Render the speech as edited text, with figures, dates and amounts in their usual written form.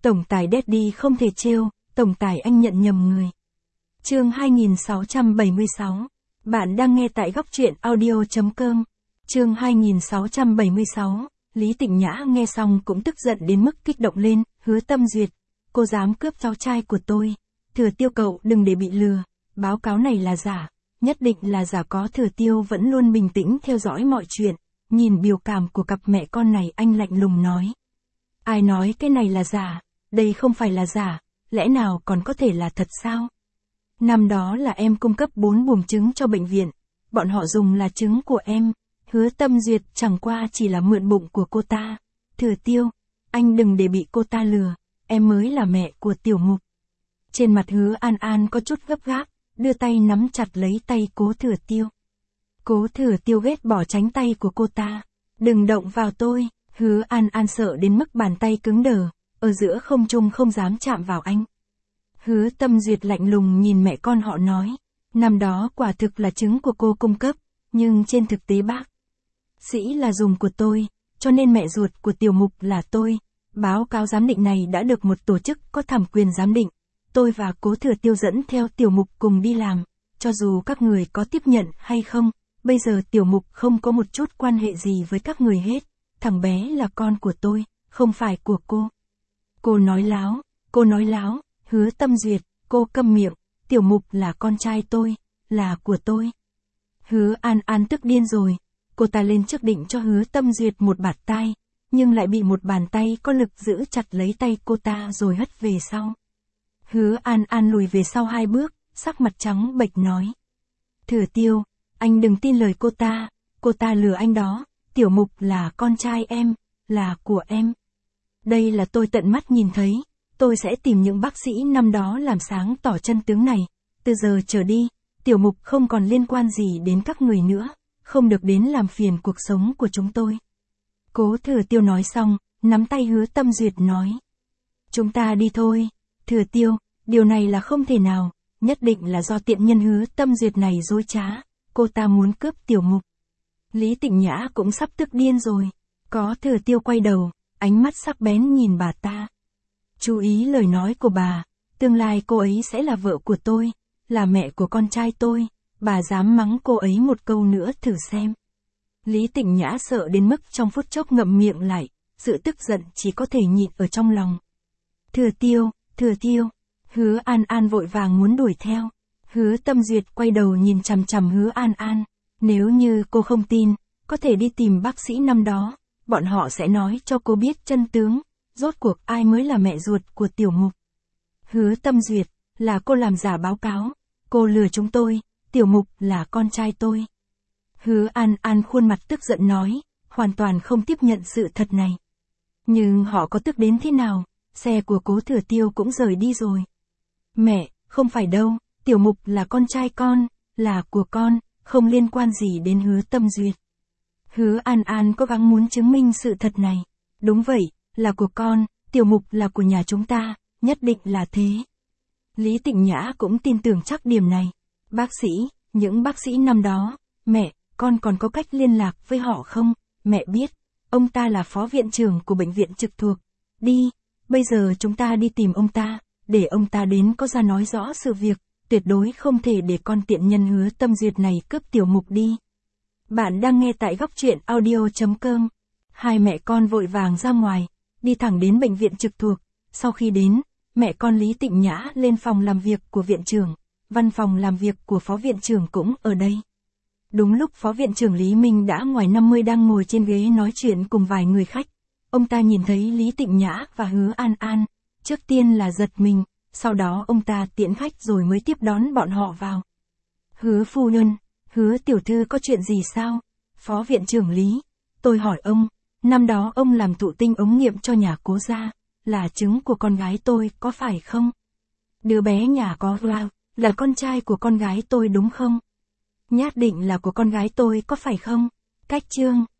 Tổng tài Daddy không thể trêu, tổng tài anh nhận nhầm người. Chương 2676. Bạn đang nghe tại góc truyện audio.com. Chương 2676. Lý Tịnh Nhã nghe xong cũng tức giận đến mức kích động lên, Hứa Tâm Duyệt, cô dám cướp cháu trai của tôi. Thừa Tiêu cậu đừng để bị lừa, báo cáo này là giả, nhất định là giả. Có Thừa Tiêu vẫn luôn bình tĩnh theo dõi mọi chuyện, nhìn biểu cảm của cặp mẹ con này anh lạnh lùng nói. Ai nói cái này là giả, đây không phải là giả, lẽ nào còn có thể là thật sao? Năm đó là em cung cấp 4 buồng trứng cho bệnh viện, bọn họ dùng là trứng của em. Hứa Tâm Duyệt chẳng qua chỉ là mượn bụng của cô ta. Thừa Tiêu, anh đừng để bị cô ta lừa, em mới là mẹ của Tiểu Mục. Trên mặt Hứa An An có chút gấp gáp, đưa tay nắm chặt lấy tay Cố Thừa Tiêu. Cố Thừa Tiêu ghét bỏ tránh tay của cô ta. Đừng động vào tôi. Hứa An An sợ đến mức bàn tay cứng đờ, ở giữa không trung không dám chạm vào anh. Hứa Tâm Duyệt lạnh lùng nhìn mẹ con họ nói. Năm đó quả thực là trứng của cô cung cấp, nhưng trên thực tế bác sĩ là dùng của tôi, cho nên mẹ ruột của Tiểu Mục là tôi. Báo cáo giám định này đã được một tổ chức có thẩm quyền giám định. Tôi và Cố Thừa Tiêu dẫn theo Tiểu Mục cùng đi làm, cho dù các người có tiếp nhận hay không, bây giờ Tiểu Mục không có một chút quan hệ gì với các người hết. Thằng bé là con của tôi, không phải của cô. Cô nói láo, Hứa Tâm Duyệt, cô câm miệng, Tiểu Mục là con trai tôi, là của tôi. Hứa An An tức điên rồi, cô ta lên trước định cho Hứa Tâm Duyệt một bạt tai, nhưng lại bị một bàn tay có lực giữ chặt lấy tay cô ta rồi hất về sau. Hứa An An lùi về sau 2 bước, sắc mặt trắng bệch nói. Thừa Tiêu, anh đừng tin lời cô ta lừa anh đó, Tiểu Mục là con trai em, là của em. Đây là tôi tận mắt nhìn thấy, tôi sẽ tìm những bác sĩ năm đó làm sáng tỏ chân tướng này. Từ giờ trở đi, Tiểu Mục không còn liên quan gì đến các người nữa, không được đến làm phiền cuộc sống của chúng tôi. Cố Thừa Tiêu nói xong, nắm tay Hứa Tâm Duyệt nói. Chúng ta đi thôi. Thừa Tiêu, điều này là không thể nào, nhất định là do tiện nhân Hứa Tâm Duyệt này dối trá, cô ta muốn cướp Tiểu Mục. Lý Tịnh Nhã cũng sắp tức điên rồi. Có Thừa Tiêu quay đầu, ánh mắt sắc bén nhìn bà ta. Chú ý lời nói của bà, tương lai cô ấy sẽ là vợ của tôi, là mẹ của con trai tôi, bà dám mắng cô ấy một câu nữa thử xem. Lý Tịnh Nhã sợ đến mức trong phút chốc ngậm miệng lại, sự tức giận chỉ có thể nhịn ở trong lòng. Thừa Tiêu, Hứa An An vội vàng muốn đuổi theo. Hứa Tâm Duyệt quay đầu nhìn chằm chằm Hứa An An. Nếu như cô không tin, có thể đi tìm bác sĩ năm đó, bọn họ sẽ nói cho cô biết chân tướng, rốt cuộc ai mới là mẹ ruột của Tiểu Mục. Hứa Tâm Duyệt, là cô làm giả báo cáo, cô lừa chúng tôi, Tiểu Mục là con trai tôi. Hứa An An khuôn mặt tức giận nói, hoàn toàn không tiếp nhận sự thật này. Nhưng họ có tức đến thế nào, xe của Cố Thừa Tiêu cũng rời đi rồi. Mẹ, không phải đâu, Tiểu Mục là con trai con, là của con, không liên quan gì đến Hứa Tâm Duyệt. Hứa An An cố gắng muốn chứng minh sự thật này. Đúng vậy, là của con, Tiểu Mục là của nhà chúng ta, nhất định là thế. Lý Tịnh Nhã cũng tin tưởng chắc điểm này. Bác sĩ, những bác sĩ năm đó, mẹ, con còn có cách liên lạc với họ không? Mẹ biết, ông ta là phó viện trưởng của bệnh viện trực thuộc. Đi, bây giờ chúng ta đi tìm ông ta, để ông ta đến có ra nói rõ sự việc, tuyệt đối không thể để con tiện nhân Hứa Tâm Duyệt này cướp Tiểu Mục đi. Bạn đang nghe tại góc truyện audio.com. Hai mẹ con vội vàng ra ngoài, đi thẳng đến bệnh viện trực thuộc. Sau khi đến, mẹ con Lý Tịnh Nhã lên phòng làm việc của viện trưởng, văn phòng làm việc của phó viện trưởng cũng ở đây. Đúng lúc phó viện trưởng Lý Minh đã ngoài 50 đang ngồi trên ghế nói chuyện cùng vài người khách. Ông ta nhìn thấy Lý Tịnh Nhã và Hứa An An, trước tiên là giật mình, sau đó ông ta tiễn khách rồi mới tiếp đón bọn họ vào. Hứa phu nhân, Hứa tiểu thư có chuyện gì sao? Phó viện trưởng Lý, tôi hỏi ông, năm đó ông làm thụ tinh ống nghiệm cho nhà Cố gia, là trứng của con gái tôi có phải không? Đứa bé nhà có là con trai của con gái tôi đúng không? Nhất định là của con gái tôi có phải không? Cách chương